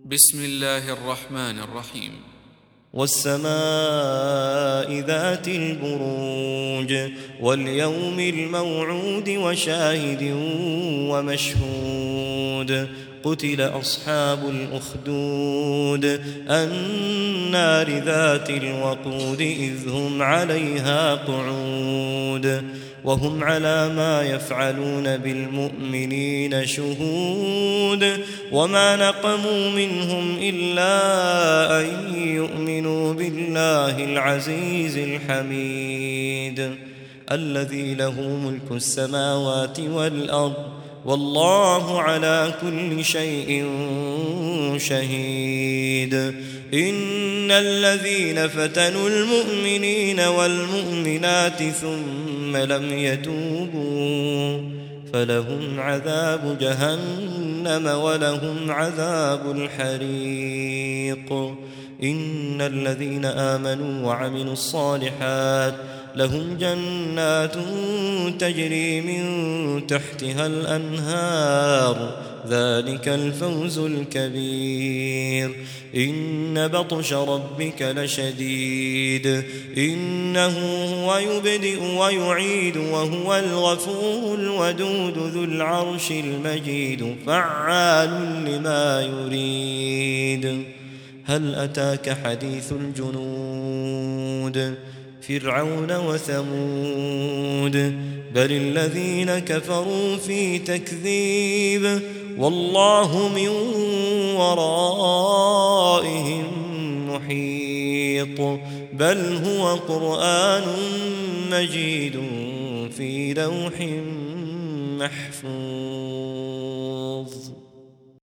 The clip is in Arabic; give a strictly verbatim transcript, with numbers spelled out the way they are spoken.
بسم الله الرحمن الرحيم. والسماء ذات البروج واليوم الموعود وشاهد ومشهود قتل أصحاب الأخدود النار ذات الوقود إذ هم عليها قعود وهم على ما يفعلون بالمؤمنين شهود وما نقموا منهم إلا أن يؤمنوا بالله العزيز الحميد الذي له ملك السماوات والأرض والله على كل شيء شهيد. إن الذين فتنوا المؤمنين والمؤمنات ثم لم يتوبوا فلهم عذاب جهنم ولهم عذاب الحريق. إن الذين آمنوا وعملوا الصالحات لهم جنات تجري من تحتها الأنهار ذلك الفوز الكبير. إن بطش ربك لشديد إنه هو يبدئ ويعيد وهو الغفور الودود ذو العرش المجيد فعال لما يريد. هل أتاك حديث الجنود فرعون وثمود بل الذين كفروا في تكذيب والله من ورائهم محيط بل هو قرآن مجيد في لوح محفوظ.